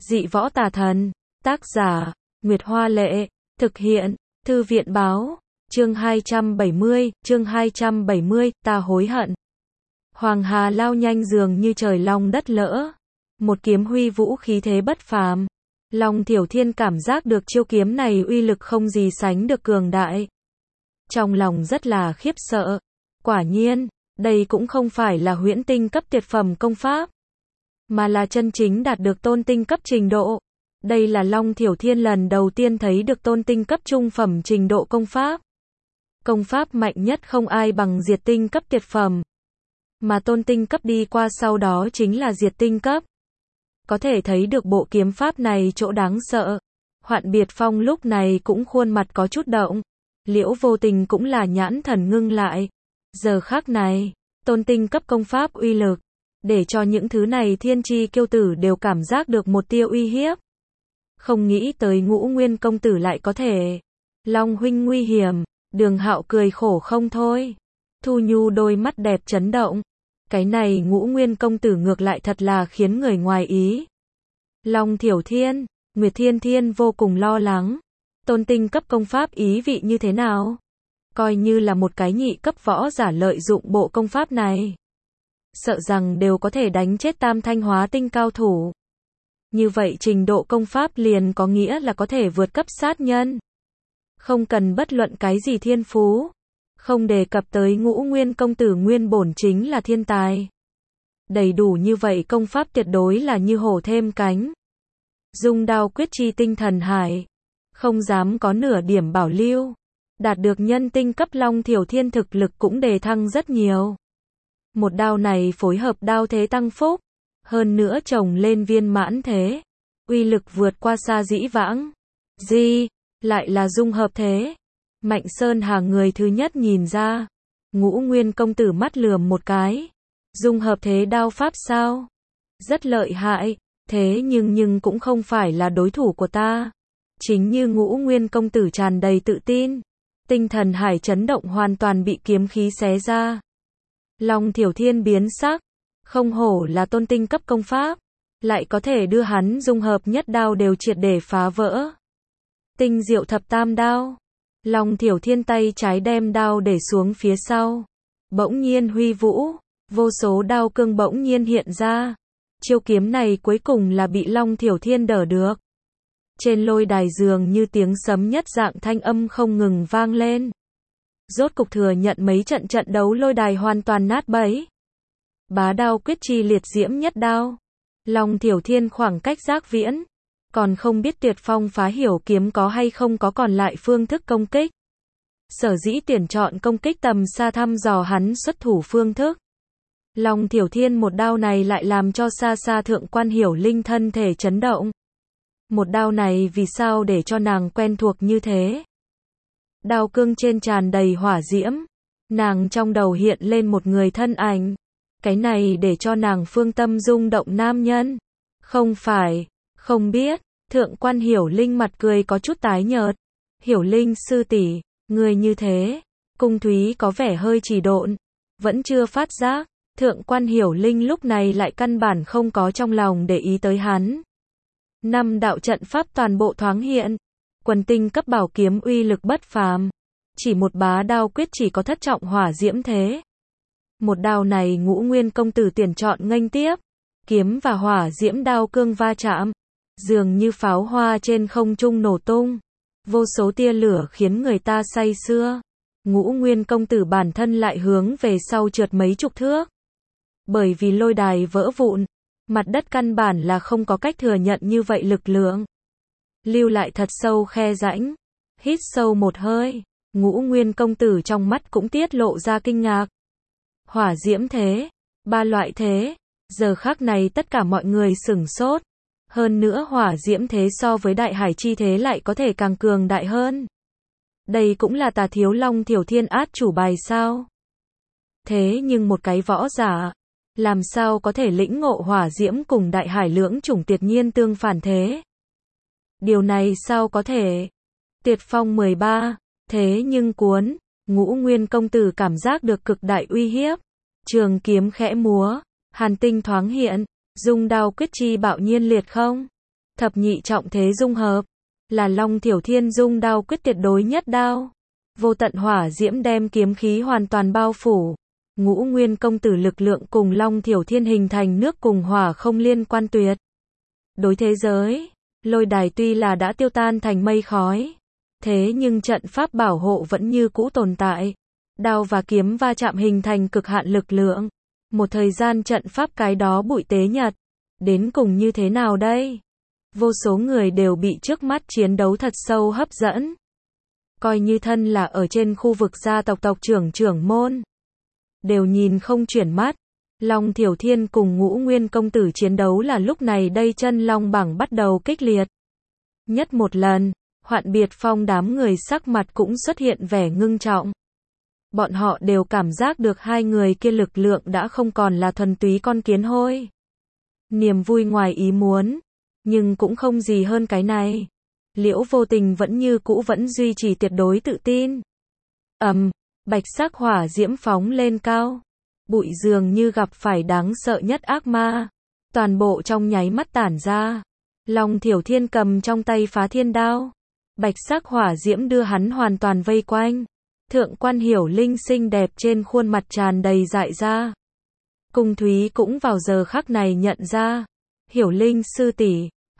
Dị võ tà thần. Tác giả, Nguyệt Hoa Lệ. Thực hiện, Thư viện Báo. Chương 270, ta hối hận. Hoàng Hà lao nhanh dường như trời long đất lỡ. Một kiếm huy vũ khí thế bất phàm. Long Thiểu Thiên cảm giác được chiêu kiếm này uy lực không gì sánh được cường đại. Trong lòng rất là khiếp sợ. Quả nhiên, đây cũng không phải là huyễn tinh cấp tuyệt phẩm công pháp, mà là chân chính đạt được tôn tinh cấp trình độ. Đây là Long Thiểu Thiên lần đầu tiên thấy được tôn tinh cấp trung phẩm trình độ công pháp. Công pháp mạnh nhất không ai bằng diệt tinh cấp tuyệt phẩm, mà tôn tinh cấp đi qua sau đó chính là diệt tinh cấp. Có thể thấy được bộ kiếm pháp này chỗ đáng sợ. Hoạn Biệt Phong lúc này cũng khuôn mặt có chút động. Liễu Vô Tình cũng là nhãn thần ngưng lại. Giờ khắc này, tôn tinh cấp công pháp uy lực, để cho những thứ này thiên chi kiêu tử đều cảm giác được một tia uy hiếp. Không nghĩ tới Ngũ Nguyên công tử lại có thể. Long huynh nguy hiểm. Đường Hạo cười khổ không thôi. Thu Nhu đôi mắt đẹp chấn động. Cái này Ngũ Nguyên công tử ngược lại thật là khiến người ngoài ý. Long Thiểu Thiên, Nguyệt Thiên Thiên vô cùng lo lắng. Tôn tinh cấp công pháp ý vị như thế nào? Coi như là một cái nhị cấp võ giả lợi dụng bộ công pháp này, sợ rằng đều có thể đánh chết tam thanh hóa tinh cao thủ. Như vậy trình độ công pháp liền có nghĩa là có thể vượt cấp sát nhân. Không cần bất luận cái gì thiên phú. Không đề cập tới Ngũ Nguyên công tử nguyên bổn chính là thiên tài. Đầy đủ như vậy công pháp tuyệt đối là như hổ thêm cánh. Dung đao quyết chi tinh thần hải. Không dám có nửa điểm bảo lưu. Đạt được nhân tinh cấp Long Thiểu Thiên thực lực cũng đề thăng rất nhiều. Một đao này phối hợp đao thế tăng phúc. Hơn nữa trồng lên viên mãn thế. Uy lực vượt qua xa dĩ vãng. Lại là dung hợp thế. Mạnh Sơn Hà người thứ nhất nhìn ra. Ngũ Nguyên công tử mắt lườm một cái. Dung hợp thế đao pháp sao? Rất lợi hại. Thế nhưng cũng không phải là đối thủ của ta. Chính như Ngũ Nguyên công tử tràn đầy tự tin. Tinh thần hải chấn động hoàn toàn bị kiếm khí xé ra. Long Thiểu Thiên biến sắc. Không hổ là tôn tinh cấp công pháp. Lại có thể đưa hắn dung hợp nhất đao đều triệt để phá vỡ. Tinh diệu thập tam đao. Long Thiểu Thiên tay trái đem đao để xuống phía sau. Bỗng nhiên huy vũ. Vô số đao cương bỗng nhiên hiện ra. Chiêu kiếm này cuối cùng là bị Long Thiểu Thiên đỡ được. Trên lôi đài dường như tiếng sấm nhất dạng thanh âm không ngừng vang lên. Rốt cục thừa nhận mấy trận đấu lôi đài hoàn toàn nát bấy. Bá đao quyết chi liệt diễm nhất đao. Long Thiểu Thiên khoảng cách giác viễn. Còn không biết Tuyệt Phong phá hiểu kiếm có hay không có còn lại phương thức công kích. Sở dĩ tuyển chọn công kích tầm xa thăm dò hắn xuất thủ phương thức. Long Thiểu Thiên một đao này lại làm cho xa xa Thượng Quan Hiểu Linh thân thể chấn động. Một đao này vì sao để cho nàng quen thuộc như thế? Đao cương trên tràn đầy hỏa diễm. Nàng trong đầu hiện lên một người thân ảnh. Cái này để cho nàng phương tâm rung động nam nhân. Không phải, không biết. Thượng Quan Hiểu Linh mặt cười có chút tái nhợt. Hiểu Linh sư tỷ, người như thế. Cung Thúy có vẻ hơi trì độn. Vẫn chưa phát giác. Thượng Quan Hiểu Linh lúc này lại căn bản không có trong lòng để ý tới hắn. 5 đạo trận pháp toàn bộ thoáng hiện. Quần tinh cấp bảo kiếm uy lực bất phàm. Chỉ một bá đao quyết chỉ có thất trọng hỏa diễm thế. Một đao này Ngũ Nguyên công tử tuyển chọn nghênh tiếp. Kiếm và hỏa diễm đao cương va chạm. Dường như pháo hoa trên không trung nổ tung. Vô số tia lửa khiến người ta say sưa. Ngũ Nguyên công tử bản thân lại hướng về sau trượt mấy chục thước. Bởi vì lôi đài vỡ vụn. Mặt đất căn bản là không có cách thừa nhận như vậy lực lượng. Lưu lại thật sâu khe rãnh. Hít sâu một hơi. Ngũ Nguyên công tử trong mắt cũng tiết lộ ra kinh ngạc. Hỏa diễm thế. 3 loại thế. Giờ khắc này tất cả mọi người sửng sốt. Hơn nữa hỏa diễm thế so với đại hải chi thế lại có thể càng cường đại hơn. Đây cũng là Tà Thiếu Long Thiểu Thiên át chủ bài sao? Thế nhưng một cái võ giả, làm sao có thể lĩnh ngộ hỏa diễm cùng đại hải lưỡng chủng tuyệt nhiên tương phản thế? Điều này sao có thể? Tuyệt Phong 13, thế nhưng cuốn. Ngũ Nguyên công tử cảm giác được cực đại uy hiếp. Trường kiếm khẽ múa. Hàn tinh thoáng hiện. Dung đao quyết chi bạo nhiên liệt không. Thập nhị trọng thế dung hợp, là Long Thiểu Thiên dung đao quyết tuyệt đối nhất đao. Vô tận hỏa diễm đem kiếm khí hoàn toàn bao phủ. Ngũ Nguyên công tử lực lượng cùng Long Thiểu Thiên hình thành nước cùng hỏa không liên quan tuyệt đối thế giới. Lôi đài tuy là đã tiêu tan thành mây khói, thế nhưng trận pháp bảo hộ vẫn như cũ tồn tại. Đao và kiếm va chạm hình thành cực hạn lực lượng. Một thời gian trận pháp cái đó bụi tế nhật. Đến cùng như thế nào đây? Vô số người đều bị trước mắt chiến đấu thật sâu hấp dẫn. Coi như thân là ở trên khu vực gia tộc tộc trưởng môn, đều nhìn không chuyển mắt. Long Thiểu Thiên cùng Ngũ Nguyên công tử chiến đấu là lúc này đây chân long bảng bắt đầu kích liệt. Nhất một lần, Hoạn Biệt Phong đám người sắc mặt cũng xuất hiện vẻ ngưng trọng. Bọn họ đều cảm giác được hai người kia lực lượng đã không còn là thuần túy con kiến hôi. Niềm vui ngoài ý muốn, nhưng cũng không gì hơn cái này. Liễu Vô Tình vẫn như cũ vẫn duy trì tuyệt đối tự tin. Bạch sắc hỏa diễm phóng lên cao. Bụi dường như gặp phải đáng sợ nhất ác ma. Toàn bộ trong nháy mắt tản ra. Long Thiểu Thiên cầm trong tay phá thiên đao. Bạch sắc hỏa diễm đưa hắn hoàn toàn vây quanh. Thượng quan Hiểu Linh xinh đẹp trên khuôn mặt tràn đầy dại ra. Cung Thúy cũng vào giờ khắc này nhận ra. Hiểu Linh sư tỷ,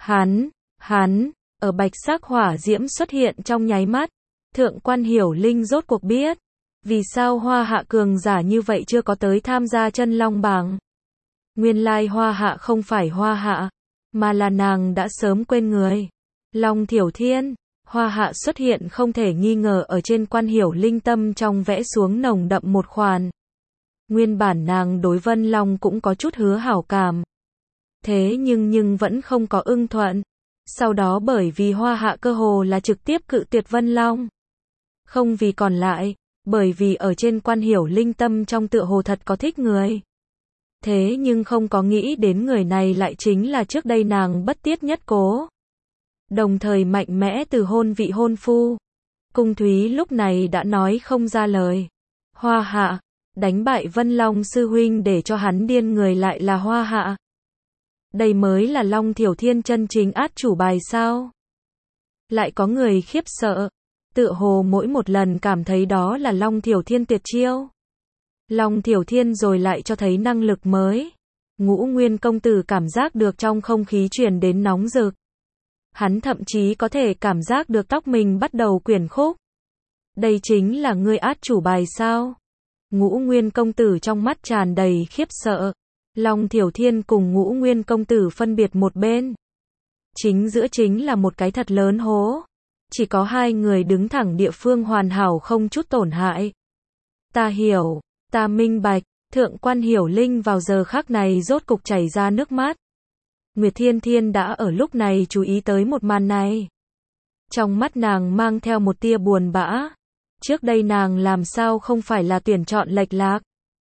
hắn, ở bạch sắc hỏa diễm xuất hiện trong nháy mắt. Thượng quan Hiểu Linh rốt cuộc biết. Vì sao Hoa Hạ cường giả như vậy chưa có tới tham gia chân long bảng. Nguyên lai Hoa Hạ không phải Hoa Hạ, mà là nàng đã sớm quên người. Long Thiểu Thiên, Hoa Hạ xuất hiện không thể nghi ngờ ở trên quan Hiểu Linh tâm trong vẽ xuống nồng đậm một khoản. Nguyên bản nàng đối Vân Long cũng có chút hứa hảo cảm. Thế nhưng vẫn không có ưng thuận. Sau đó bởi vì Hoa Hạ cơ hồ là trực tiếp cự tuyệt Vân Long. Không vì còn lại, bởi vì ở trên quan Hiểu Linh tâm trong tựa hồ thật có thích người. Thế nhưng không có nghĩ đến người này lại chính là trước đây nàng bất tiết nhất cố. Đồng thời mạnh mẽ từ hôn vị hôn phu. Cung Thúy lúc này đã nói không ra lời. Hoa Hạ, đánh bại Vân Long sư huynh để cho hắn điên người lại là Hoa Hạ. Đây mới là Long Thiểu Thiên chân chính át chủ bài sao? Lại có người khiếp sợ. Tựa hồ mỗi một lần cảm thấy đó là Long Thiểu Thiên tuyệt chiêu. Long Thiểu Thiên rồi lại cho thấy năng lực mới. Ngũ Nguyên công tử cảm giác được trong không khí truyền đến nóng rực. Hắn thậm chí có thể cảm giác được tóc mình bắt đầu quyển khúc. Đây chính là ngươi át chủ bài sao? Ngũ Nguyên công tử trong mắt tràn đầy khiếp sợ. Long Thiểu Thiên cùng Ngũ Nguyên công tử phân biệt một bên. Chính giữa chính là một cái thật lớn hố. Chỉ có hai người đứng thẳng địa phương hoàn hảo không chút tổn hại. Ta hiểu, ta minh bạch. Thượng quan Hiểu Linh vào giờ khắc này rốt cục chảy ra nước mắt. Nguyệt Thiên Thiên đã ở lúc này chú ý tới một màn này. Trong mắt nàng mang theo một tia buồn bã. Trước đây nàng làm sao không phải là tuyển chọn lệch lạc.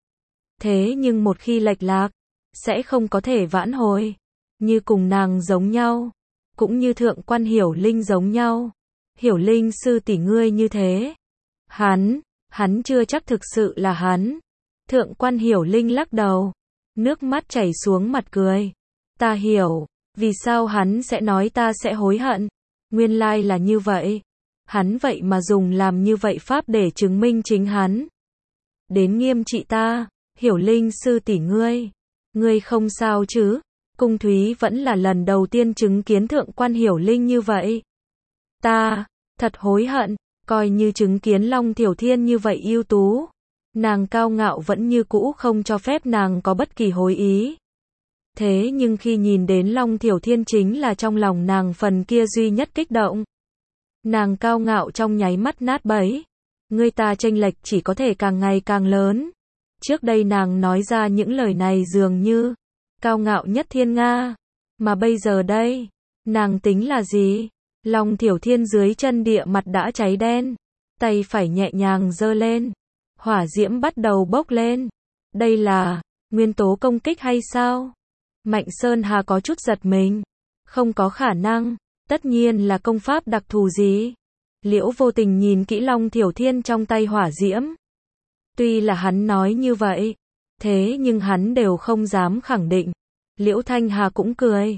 Thế nhưng một khi lệch lạc, sẽ không có thể vãn hồi. Như cùng nàng giống nhau. Cũng như thượng quan Hiểu Linh giống nhau. Hiểu Linh sư tỷ ngươi như thế. Hắn chưa chắc thực sự là hắn. Thượng quan Hiểu Linh lắc đầu. Nước mắt chảy xuống mặt cười. Ta hiểu, vì sao hắn sẽ nói ta sẽ hối hận. Nguyên lai là như vậy. Hắn vậy mà dùng làm như vậy pháp để chứng minh chính hắn. Đến nghiêm trị ta, Hiểu Linh sư tỷ ngươi không sao chứ? Cung Thúy vẫn là lần đầu tiên chứng kiến thượng quan Hiểu Linh như vậy. Ta, thật hối hận, coi như chứng kiến Long Thiểu Thiên như vậy ưu tú. Nàng cao ngạo vẫn như cũ không cho phép nàng có bất kỳ hối ý. Thế nhưng khi nhìn đến Long Thiểu Thiên chính là trong lòng nàng phần kia duy nhất kích động. Nàng cao ngạo trong nháy mắt nát bấy. Người ta chênh lệch chỉ có thể càng ngày càng lớn. Trước đây nàng nói ra những lời này dường như cao ngạo nhất thiên nga. Mà bây giờ đây, nàng tính là gì? Long Thiểu Thiên dưới chân địa mặt đã cháy đen. Tay phải nhẹ nhàng giơ lên. Hỏa diễm bắt đầu bốc lên. Đây là nguyên tố công kích hay sao? Mạnh Sơn Hà có chút giật mình. Không có khả năng. Tất nhiên là công pháp đặc thù gì? Liễu Vô Tình nhìn kỹ Long Thiểu Thiên trong tay hỏa diễm. Tuy là hắn nói như vậy, thế nhưng hắn đều không dám khẳng định. Liễu Thanh Hà cũng cười.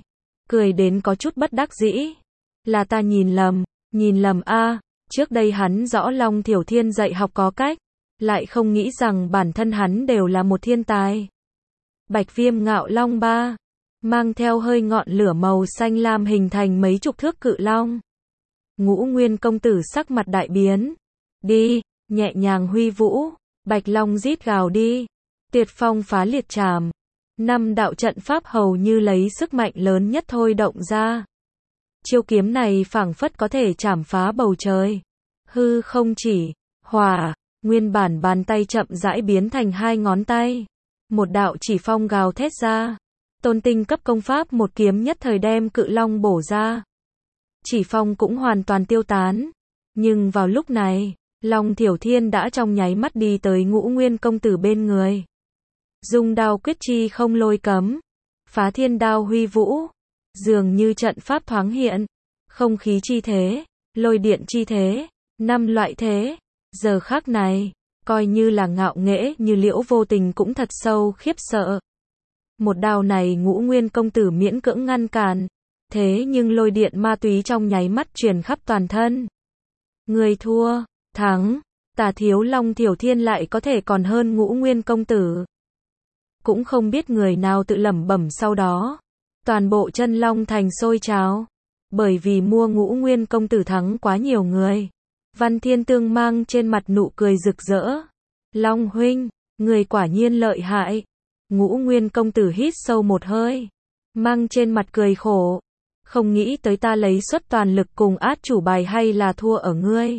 cười đến có chút bất đắc dĩ. Là ta nhìn lầm a, trước đây hắn rõ Long Thiểu Thiên dạy học có cách, lại không nghĩ rằng bản thân hắn đều là một thiên tài. Bạch Viêm Ngạo Long ba, mang theo hơi ngọn lửa màu xanh lam hình thành mấy chục thước cự long. Ngũ Nguyên công tử sắc mặt đại biến. Đi, nhẹ nhàng huy vũ, Bạch Long rít gào đi. Tuyệt phong phá liệt trảm. 5 đạo trận pháp hầu như lấy sức mạnh lớn nhất thôi động ra. Chiêu kiếm này phảng phất có thể chảm phá bầu trời. Hư không chỉ, hỏa, nguyên bản bàn tay chậm rãi biến thành 2 ngón tay. Một đạo chỉ phong gào thét ra. Tôn tinh cấp công pháp một kiếm nhất thời đem cự long bổ ra. Chỉ phong cũng hoàn toàn tiêu tán. Nhưng vào lúc này, Long Thiểu Thiên đã trong nháy mắt đi tới Ngũ Nguyên công tử bên người. Dung đao quyết chi không lôi cấm. Phá thiên đao huy vũ. Dường như trận pháp thoáng hiện. Không khí chi thế, lôi điện chi thế, 5 loại thế. Giờ khắc này, coi như là ngạo nghễ như Liễu Vô Tình cũng thật sâu khiếp sợ. Một đao này Ngũ Nguyên công tử miễn cưỡng ngăn cản. Thế nhưng lôi điện ma túy trong nháy mắt truyền khắp toàn thân. Người thua, thắng, Tà thiếu Long Thiểu Thiên lại có thể còn hơn Ngũ Nguyên công tử. Cũng không biết người nào tự lẩm bẩm sau đó. Toàn bộ chân Long thành sôi trào. Bởi vì mua Ngũ Nguyên công tử thắng quá nhiều người. Văn Thiên Tương mang trên mặt nụ cười rực rỡ. Long huynh, người quả nhiên lợi hại. Ngũ Nguyên công tử hít sâu một hơi. Mang trên mặt cười khổ. Không nghĩ tới ta lấy suất toàn lực cùng át chủ bài hay là thua ở ngươi.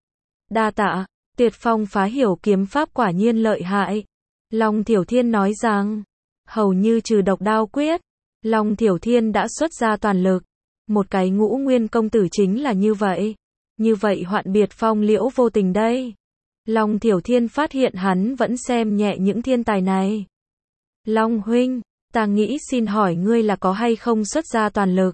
Đa tạ, Tuyệt phong phá hiểu kiếm pháp quả nhiên lợi hại. Long Thiểu Thiên nói rằng, hầu như trừ độc đao quyết, Long Thiểu Thiên đã xuất ra toàn lực. Một cái Ngũ Nguyên công tử chính là như vậy. Như vậy hoạn biệt phong Liễu Vô Tình đây. Long Thiểu Thiên phát hiện hắn vẫn xem nhẹ những thiên tài này. Long huynh, ta nghĩ xin hỏi ngươi là có hay không xuất ra toàn lực.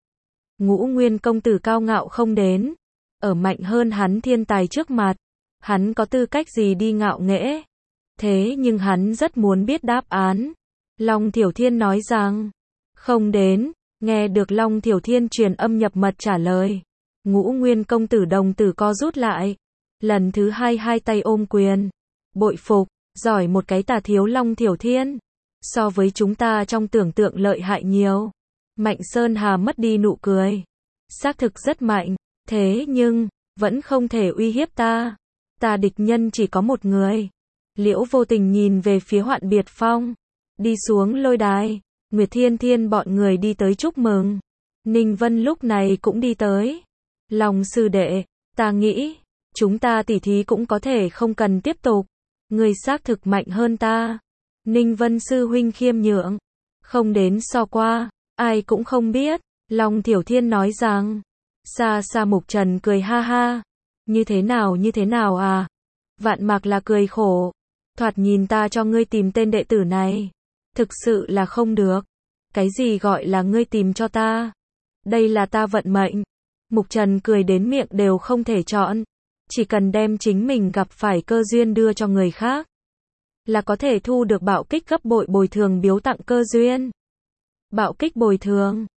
Ngũ Nguyên công tử cao ngạo không đến. Ở mạnh hơn hắn thiên tài trước mặt. Hắn có tư cách gì đi ngạo nghễ. Thế nhưng hắn rất muốn biết đáp án. Long Thiểu Thiên nói rằng, không đến. Nghe được Long Thiểu Thiên truyền âm nhập mật trả lời. Ngũ Nguyên công tử đồng tử co rút lại. Lần thứ 2 hai tay ôm quyền. Bội phục, giỏi một cái Tà thiếu Long Thiểu Thiên. So với chúng ta trong tưởng tượng lợi hại nhiều. Mạnh Sơn Hà mất đi nụ cười. Xác thực rất mạnh. Thế nhưng, vẫn không thể uy hiếp ta. Ta địch nhân chỉ có một người. Liễu Vô Tình nhìn về phía Hoạn Biệt Phong. Đi xuống lôi đài. Nguyệt Thiên Thiên bọn người đi tới chúc mừng. Ninh Vân lúc này cũng đi tới. Long sư đệ, ta nghĩ, chúng ta tỉ thí cũng có thể không cần tiếp tục. Người xác thực mạnh hơn ta. Ninh Vân sư huynh khiêm nhượng. Không đến so qua, ai cũng không biết. Long Thiểu Thiên nói rằng. Xa xa Mục Trần cười ha ha. Như thế nào à? Vạn Mạc là cười khổ. Thoạt nhìn ta cho ngươi tìm tên đệ tử này. Thực sự là không được. Cái gì gọi là ngươi tìm cho ta? Đây là ta vận mệnh. Mục Trần cười đến miệng đều không thể chọn. Chỉ cần đem chính mình gặp phải cơ duyên đưa cho người khác. Là có thể thu được bạo kích gấp bội bồi thường biếu tặng cơ duyên. Bạo kích bồi thường.